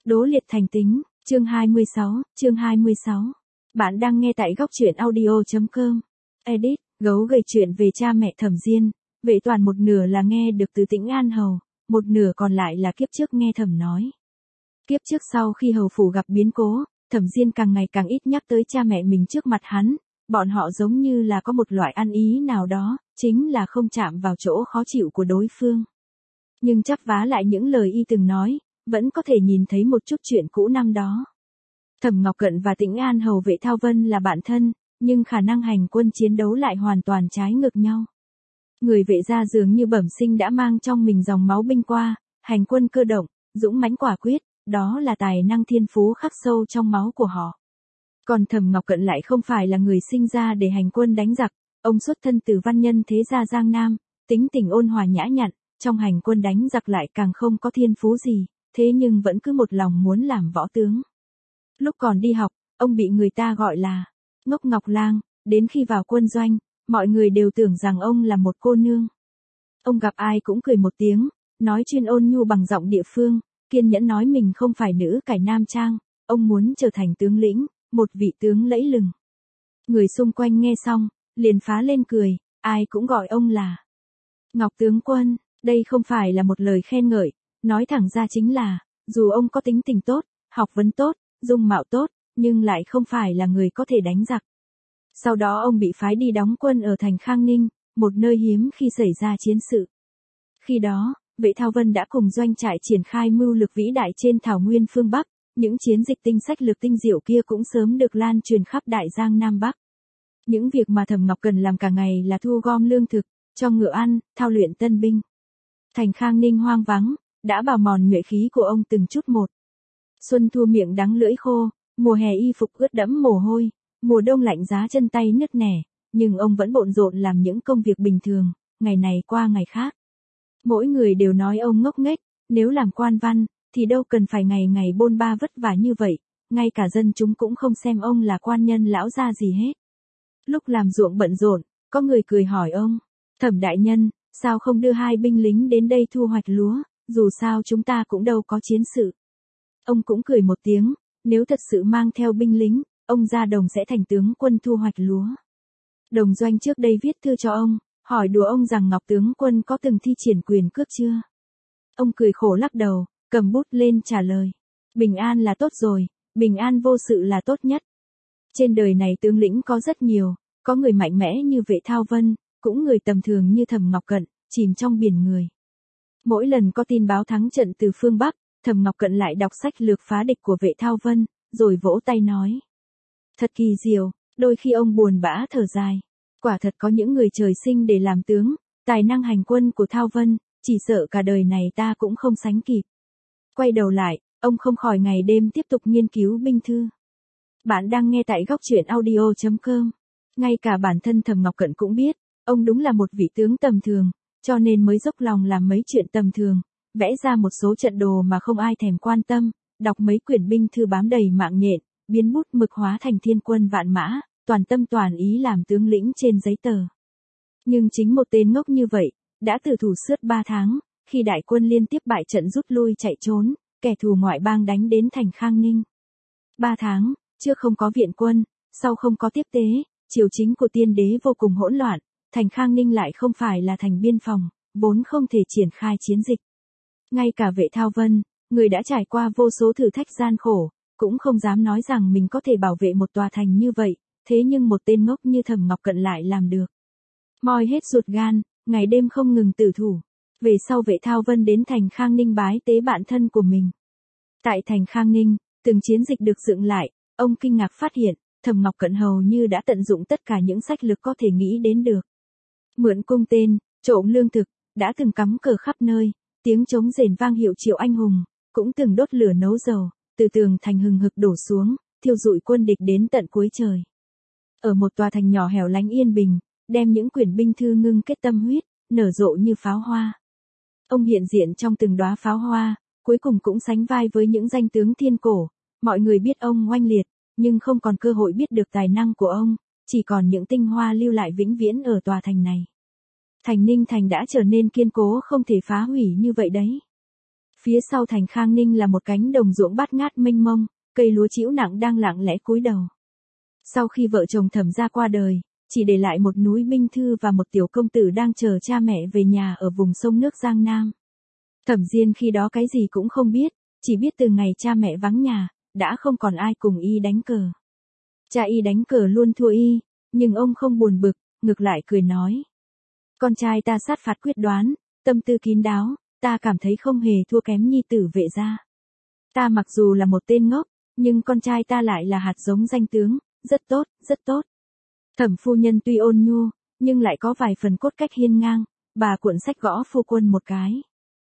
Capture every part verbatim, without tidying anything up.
Đố liệt thành tính, chương hai mươi sáu, chương hai mươi sáu. Bạn đang nghe tại góc truyện audio.com. Edit, gấu gầy chuyện về cha mẹ Thẩm Diên, Vệ Toàn một nửa là nghe được từ Tĩnh An Hầu, một nửa còn lại là kiếp trước nghe Thẩm nói. Kiếp trước sau khi hầu phủ gặp biến cố, Thẩm Diên càng ngày càng ít nhắc tới cha mẹ mình trước mặt hắn, bọn họ giống như là có một loại ăn ý nào đó, chính là không chạm vào chỗ khó chịu của đối phương. Nhưng chắp vá lại những lời y từng nói, vẫn có thể nhìn thấy một chút chuyện cũ năm đó. Thẩm Ngọc Cận và Tĩnh An Hầu Vệ Thao Vân là bạn thân, nhưng khả năng hành quân chiến đấu lại hoàn toàn trái ngược nhau. Người Vệ gia dường như bẩm sinh đã mang trong mình dòng máu binh qua, hành quân cơ động, dũng mãnh quả quyết, đó là tài năng thiên phú khắc sâu trong máu của họ. Còn Thẩm Ngọc Cận lại không phải là người sinh ra để hành quân đánh giặc, ông xuất thân từ văn nhân thế gia Giang Nam, tính tình ôn hòa nhã nhặn, trong hành quân đánh giặc lại càng không có thiên phú gì, thế nhưng vẫn cứ một lòng muốn làm võ tướng. Lúc còn đi học, ông bị người ta gọi là Ngốc Ngọc Lang, đến khi vào quân doanh, mọi người đều tưởng rằng ông là một cô nương. Ông gặp ai cũng cười một tiếng, nói chuyên ôn nhu bằng giọng địa phương, kiên nhẫn nói mình không phải nữ cải nam trang, ông muốn trở thành tướng lĩnh, một vị tướng lẫy lừng. Người xung quanh nghe xong, liền phá lên cười, ai cũng gọi ông là Ngọc tướng quân, đây không phải là một lời khen ngợi, nói thẳng ra chính là, dù ông có tính tình tốt, học vấn tốt, dung mạo tốt, nhưng lại không phải là người có thể đánh giặc. Sau đó ông bị phái đi đóng quân ở thành Khang Ninh, một nơi hiếm khi xảy ra chiến sự. Khi đó, Vệ Thao Vân đã cùng doanh trại triển khai mưu lược vĩ đại trên thảo nguyên phương Bắc, những chiến dịch tinh sách lược tinh diệu kia cũng sớm được lan truyền khắp đại giang Nam Bắc. Những việc mà Thẩm Ngọc cần làm cả ngày là thu gom lương thực, cho ngựa ăn, thao luyện tân binh. Thành Khang Ninh hoang vắng, đã bào mòn nhuệ khí của ông từng chút một. Xuân thu miệng đắng lưỡi khô, mùa hè y phục ướt đẫm mồ hôi, mùa đông lạnh giá chân tay nứt nẻ, nhưng ông vẫn bộn rộn làm những công việc bình thường, ngày này qua ngày khác. Mỗi người đều nói ông ngốc nghếch, nếu làm quan văn, thì đâu cần phải ngày ngày bôn ba vất vả như vậy, ngay cả dân chúng cũng không xem ông là quan nhân lão gia gì hết. Lúc làm ruộng bận rộn, có người cười hỏi ông, Thẩm đại nhân, sao không đưa hai binh lính đến đây thu hoạch lúa, dù sao chúng ta cũng đâu có chiến sự. Ông cũng cười một tiếng, nếu thật sự mang theo binh lính, ông ra đồng sẽ thành tướng quân thu hoạch lúa. Đồng doanh trước đây viết thư cho ông, hỏi đùa ông rằng Ngọc tướng quân có từng thi triển quyền cước chưa? Ông cười khổ lắc đầu, cầm bút lên trả lời. Bình an là tốt rồi, bình an vô sự là tốt nhất. Trên đời này tướng lĩnh có rất nhiều, có người mạnh mẽ như Vệ Thao Vân, cũng người tầm thường như Thẩm Ngọc Cận, chìm trong biển người. Mỗi lần có tin báo thắng trận từ phương Bắc, Thẩm Ngọc Cận lại đọc sách lược phá địch của Vệ Thao Vân, rồi vỗ tay nói. Thật kỳ diệu, đôi khi ông buồn bã thở dài. Quả thật có những người trời sinh để làm tướng, tài năng hành quân của Thao Vân, chỉ sợ cả đời này ta cũng không sánh kịp. Quay đầu lại, ông không khỏi ngày đêm tiếp tục nghiên cứu binh thư. Bạn đang nghe tại góc truyện audio.com. Ngay cả bản thân Thẩm Ngọc Cận cũng biết, ông đúng là một vị tướng tầm thường, cho nên mới dốc lòng làm mấy chuyện tầm thường, vẽ ra một số trận đồ mà không ai thèm quan tâm, đọc mấy quyển binh thư bám đầy mạng nhện, biến bút mực hóa thành thiên quân vạn mã, toàn tâm toàn ý làm tướng lĩnh trên giấy tờ. Nhưng chính một tên ngốc như vậy, đã tử thủ suốt ba tháng, khi đại quân liên tiếp bại trận rút lui chạy trốn, kẻ thù ngoại bang đánh đến thành Khang Ninh. Ba tháng, trước không có viện quân, sau không có tiếp tế, triều chính của tiên đế vô cùng hỗn loạn, thành Khang Ninh lại không phải là thành biên phòng, vốn không thể triển khai chiến dịch. Ngay cả Vệ Thao Vân, người đã trải qua vô số thử thách gian khổ, cũng không dám nói rằng mình có thể bảo vệ một tòa thành như vậy, thế nhưng một tên ngốc như Thẩm Ngọc Cận lại làm được. Moi hết ruột gan, ngày đêm không ngừng tử thủ. Về sau Vệ Thao Vân đến thành Khang Ninh bái tế bạn thân của mình. Tại thành Khang Ninh, từng chiến dịch được dựng lại, ông kinh ngạc phát hiện, Thẩm Ngọc Cận hầu như đã tận dụng tất cả những sách lược có thể nghĩ đến được. Mượn cung tên, trộm lương thực, đã từng cắm cờ khắp nơi, tiếng trống rền vang hiệu triệu anh hùng, cũng từng đốt lửa nấu dầu, từ tường thành hừng hực đổ xuống, thiêu rụi quân địch đến tận cuối trời. Ở một tòa thành nhỏ hẻo lánh yên bình, đem những quyển binh thư ngưng kết tâm huyết, nở rộ như pháo hoa. Ông hiện diện trong từng đóa pháo hoa, cuối cùng cũng sánh vai với những danh tướng thiên cổ, mọi người biết ông oanh liệt, nhưng không còn cơ hội biết được tài năng của ông, chỉ còn những tinh hoa lưu lại vĩnh viễn ở tòa thành này. Thành Ninh Thành đã trở nên kiên cố không thể phá hủy như vậy đấy. Phía sau thành Khang Ninh là một cánh đồng ruộng bát ngát mênh mông, cây lúa trĩu nặng đang lặng lẽ cúi đầu. Sau khi vợ chồng Thẩm gia qua đời, chỉ để lại một núi binh thư và một tiểu công tử đang chờ cha mẹ về nhà ở vùng sông nước Giang Nam. Thẩm Diên khi đó cái gì cũng không biết, chỉ biết từ ngày cha mẹ vắng nhà, đã không còn ai cùng y đánh cờ. Cha y đánh cờ luôn thua y, nhưng ông không buồn bực, ngược lại cười nói. Con trai ta sát phạt quyết đoán, tâm tư kín đáo, ta cảm thấy không hề thua kém nhi tử Vệ gia. Ta mặc dù là một tên ngốc, nhưng con trai ta lại là hạt giống danh tướng, rất tốt, rất tốt. Thẩm phu nhân tuy ôn nhu, nhưng lại có vài phần cốt cách hiên ngang, bà cuộn sách gõ phu quân một cái.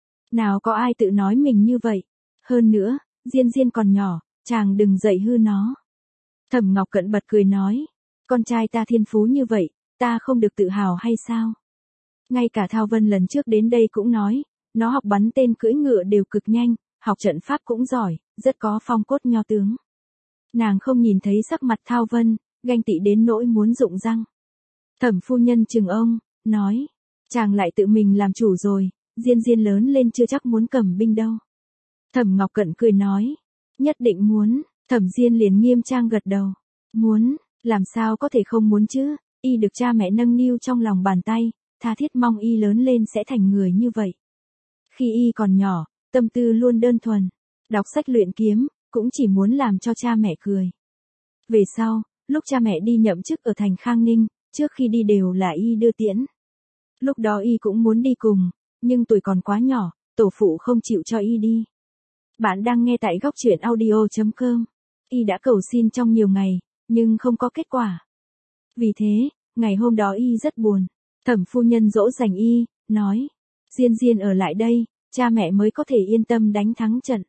Nào có ai tự nói mình như vậy, hơn nữa, Diên Diên còn nhỏ, chàng đừng dạy hư nó. Thẩm Ngọc Cận bật cười nói, con trai ta thiên phú như vậy, ta không được tự hào hay sao? Ngay cả Thao Vân lần trước đến đây cũng nói, nó học bắn tên cưỡi ngựa đều cực nhanh, học trận pháp cũng giỏi, rất có phong cốt nho tướng. Nàng không nhìn thấy sắc mặt Thao Vân, ganh tị đến nỗi muốn rụng răng. Thẩm phu nhân chừng ông, nói, chàng lại tự mình làm chủ rồi, Diên Diên lớn lên chưa chắc muốn cầm binh đâu. Thẩm Ngọc Cận cười nói, nhất định muốn, Thẩm Diên liền nghiêm trang gật đầu, muốn, làm sao có thể không muốn chứ, y được cha mẹ nâng niu trong lòng bàn tay, tha thiết mong y lớn lên sẽ thành người như vậy. Khi y còn nhỏ, tâm tư luôn đơn thuần, đọc sách luyện kiếm, cũng chỉ muốn làm cho cha mẹ cười. Về sau, lúc cha mẹ đi nhậm chức ở thành Khang Ninh, trước khi đi đều là y đưa tiễn. Lúc đó y cũng muốn đi cùng, nhưng tuổi còn quá nhỏ, tổ phụ không chịu cho y đi. Bạn đang nghe tại góc truyện audio chấm com. Y đã cầu xin trong nhiều ngày, nhưng không có kết quả. Vì thế, ngày hôm đó y rất buồn. Thẩm phu nhân dỗ dành y, nói, Diên Diên ở lại đây, cha mẹ mới có thể yên tâm đánh thắng trận.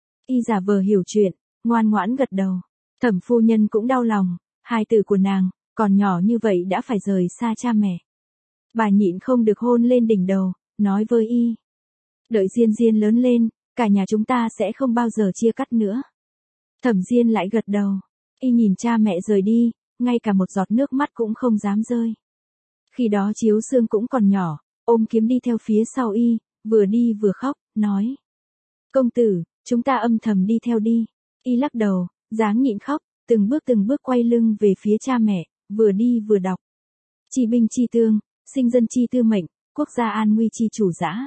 Y giả vờ hiểu chuyện, ngoan ngoãn gật đầu. Thẩm phu nhân cũng đau lòng, hai tử của nàng, còn nhỏ như vậy đã phải rời xa cha mẹ. Bà nhịn không được hôn lên đỉnh đầu, nói với y. Đợi Diên Diên lớn lên, cả nhà chúng ta sẽ không bao giờ chia cắt nữa. Thẩm Diên lại gật đầu, y nhìn cha mẹ rời đi, ngay cả một giọt nước mắt cũng không dám rơi. Khi đó Chiếu Sương cũng còn nhỏ, ôm kiếm đi theo phía sau y, vừa đi vừa khóc, nói. Công tử, chúng ta âm thầm đi theo đi. Y lắc đầu, dáng nhịn khóc, từng bước từng bước quay lưng về phía cha mẹ, vừa đi vừa đọc. Chi binh chi tương, sinh dân chi tư mệnh, quốc gia an nguy chi chủ dã.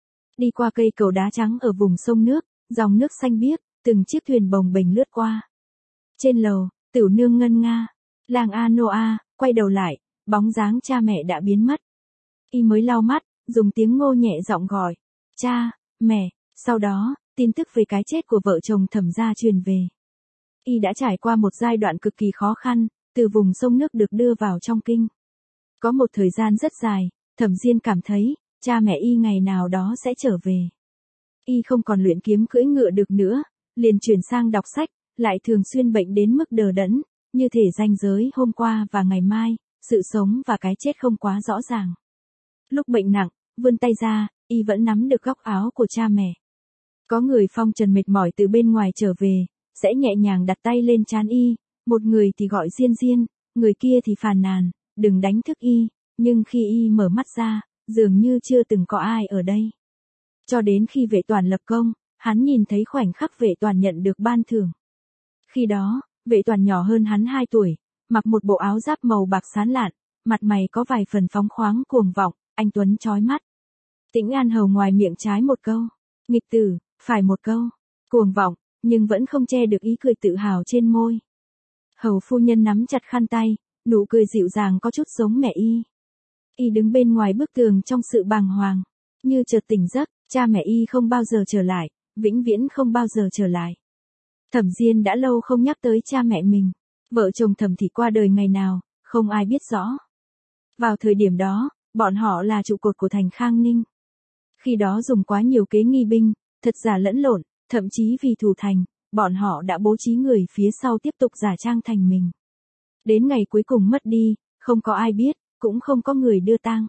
Đi qua cây cầu đá trắng ở vùng sông nước, dòng nước xanh biếc, từng chiếc thuyền bồng bềnh lướt qua. Trên lầu, Tửu Nương ngân nga, làng A Nô A, quay đầu lại, bóng dáng cha mẹ đã biến mất. Y mới lau mắt, dùng tiếng Ngô nhẹ giọng gọi, cha, mẹ. Sau đó, tin tức về cái chết của vợ chồng Thẩm gia truyền về. Y đã trải qua một giai đoạn cực kỳ khó khăn, từ vùng sông nước được đưa vào trong kinh. Có một thời gian rất dài, Thẩm Diên cảm thấy, cha mẹ y ngày nào đó sẽ trở về. Y không còn luyện kiếm cưỡi ngựa được nữa, liền chuyển sang đọc sách, lại thường xuyên bệnh đến mức đờ đẫn, như thể ranh giới hôm qua và ngày mai, sự sống và cái chết không quá rõ ràng. Lúc bệnh nặng, vươn tay ra, y vẫn nắm được góc áo của cha mẹ. Có người phong trần mệt mỏi từ bên ngoài trở về, sẽ nhẹ nhàng đặt tay lên trán y, một người thì gọi Diên Diên, người kia thì phàn nàn, đừng đánh thức y, nhưng khi y mở mắt ra, dường như chưa từng có ai ở đây. Cho đến khi Vệ Toàn lập công, hắn nhìn thấy khoảnh khắc Vệ Toàn nhận được ban thưởng. Khi đó, Vệ Toàn nhỏ hơn hắn hai tuổi, mặc một bộ áo giáp màu bạc sáng lạn, mặt mày có vài phần phóng khoáng cuồng vọng, anh tuấn chói mắt. Tĩnh An Hầu ngoài miệng trái một câu, nghịch tử, phải một câu, cuồng vọng, nhưng vẫn không che được ý cười tự hào trên môi. Hầu phu nhân nắm chặt khăn tay, nụ cười dịu dàng có chút giống mẹ y. Y đứng bên ngoài bức tường trong sự bàng hoàng, như chợt tỉnh giấc, cha mẹ y không bao giờ trở lại, vĩnh viễn không bao giờ trở lại. Thẩm Diên đã lâu không nhắc tới cha mẹ mình, vợ chồng Thẩm Thị qua đời ngày nào, không ai biết rõ. Vào thời điểm đó, bọn họ là trụ cột của thành Khang Ninh. Khi đó dùng quá nhiều kế nghi binh, thật giả lẫn lộn, thậm chí vì thủ thành, bọn họ đã bố trí người phía sau tiếp tục giả trang thành mình. Đến ngày cuối cùng mất đi, không có ai biết, cũng không có người đưa tang.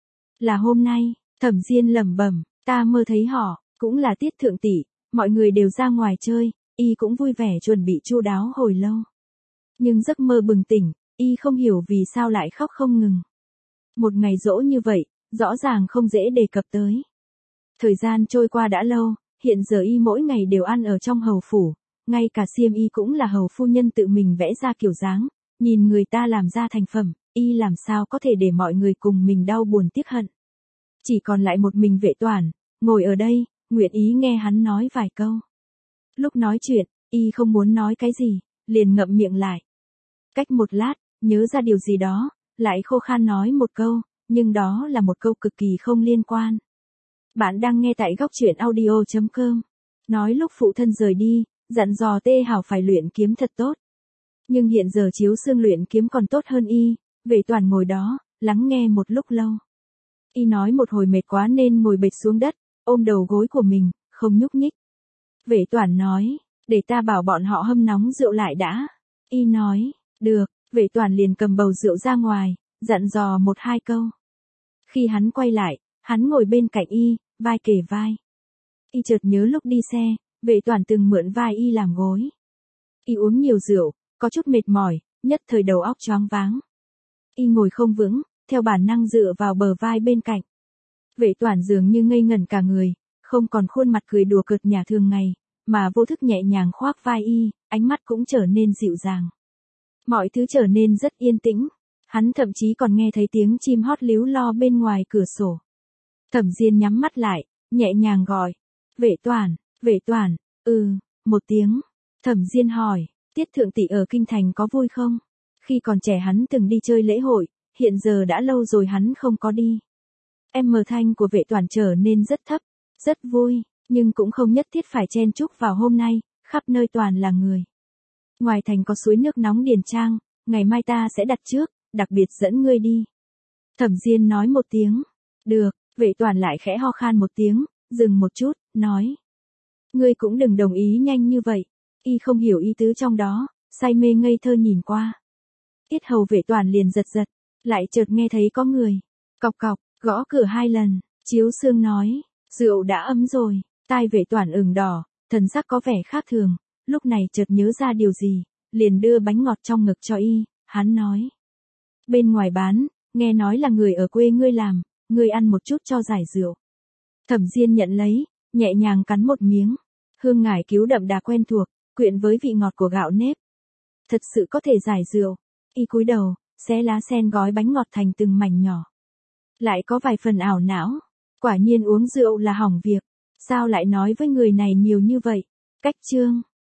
Là hôm nay, Thẩm Diên lẩm bẩm, ta mơ thấy họ, cũng là Tiết thượng tỷ, mọi người đều ra ngoài chơi, y cũng vui vẻ chuẩn bị chu đáo hồi lâu. Nhưng giấc mơ bừng tỉnh, y không hiểu vì sao lại khóc không ngừng. Một ngày giỗ như vậy, rõ ràng không dễ đề cập tới. Thời gian trôi qua đã lâu, hiện giờ y mỗi ngày đều ăn ở trong hầu phủ, ngay cả xiêm y cũng là hầu phu nhân tự mình vẽ ra kiểu dáng, nhìn người ta làm ra thành phẩm, y làm sao có thể để mọi người cùng mình đau buồn tiếc hận. Chỉ còn lại một mình Vệ Toản, ngồi ở đây, nguyện ý nghe hắn nói vài câu. Lúc nói chuyện, y không muốn nói cái gì, liền ngậm miệng lại. Cách một lát, nhớ ra điều gì đó, lại khô khan nói một câu, nhưng đó là một câu cực kỳ không liên quan. Bạn đang nghe tại góc truyện audio chấm com. Nói lúc phụ thân rời đi, dặn dò Tê Hảo phải luyện kiếm thật tốt. Nhưng hiện giờ Chiếu Xương luyện kiếm còn tốt hơn y, Vệ Toản ngồi đó, lắng nghe một lúc lâu. Y nói một hồi mệt quá nên ngồi bệt xuống đất, ôm đầu gối của mình, không nhúc nhích. Vệ Toản nói, để ta bảo bọn họ hâm nóng rượu lại đã. Y nói, được, Vệ Toản liền cầm bầu rượu ra ngoài, dặn dò một hai câu. Khi hắn quay lại, hắn ngồi bên cạnh y, vai kề vai. Y chợt nhớ lúc đi xe, Vệ Toản từng mượn vai y làm gối. Y uống nhiều rượu, có chút mệt mỏi, nhất thời đầu óc choáng váng. Y ngồi không vững, theo bản năng dựa vào bờ vai bên cạnh. Vệ Toản dường như ngây ngẩn cả người, không còn khuôn mặt cười đùa cợt nhả thường ngày, mà vô thức nhẹ nhàng khoác vai y, ánh mắt cũng trở nên dịu dàng. Mọi thứ trở nên rất yên tĩnh, hắn thậm chí còn nghe thấy tiếng chim hót líu lo bên ngoài cửa sổ. Thẩm Diên nhắm mắt lại, nhẹ nhàng gọi, Vệ Toản, Vệ Toản, ừ, một tiếng. Thẩm Diên hỏi, Tiết thượng tỷ ở kinh thành có vui không? Khi còn trẻ hắn từng đi chơi lễ hội, hiện giờ đã lâu rồi hắn không có đi. Em mờ thanh của Vệ Toản trở nên rất thấp, rất vui, nhưng cũng không nhất thiết phải chen chúc vào hôm nay, khắp nơi toàn là người. Ngoài thành có suối nước nóng Điền Trang, ngày mai ta sẽ đặt trước, đặc biệt dẫn ngươi đi. Thẩm Diên nói một tiếng, được, Vệ Toản lại khẽ ho khan một tiếng, dừng một chút, nói. Ngươi cũng đừng đồng ý nhanh như vậy, y không hiểu ý tứ trong đó, say mê ngây thơ nhìn qua. Yết hầu Vệ Toản liền giật giật, lại chợt nghe thấy có người, cọc cọc, gõ cửa hai lần, Chiếu Xương nói, rượu đã ấm rồi, tai Vệ Toản ửng đỏ, thần sắc có vẻ khác thường, lúc này chợt nhớ ra điều gì, liền đưa bánh ngọt trong ngực cho y, hắn nói. Bên ngoài bán, nghe nói là người ở quê ngươi làm, ngươi ăn một chút cho giải rượu. Thẩm Diên nhận lấy, nhẹ nhàng cắn một miếng, hương ngải cứu đậm đà quen thuộc, quyện với vị ngọt của gạo nếp. Thật sự có thể giải rượu, y cúi đầu, xé lá sen gói bánh ngọt thành từng mảnh nhỏ. Lại có vài phần ảo não, quả nhiên uống rượu là hỏng việc, sao lại nói với người này nhiều như vậy, cách chương.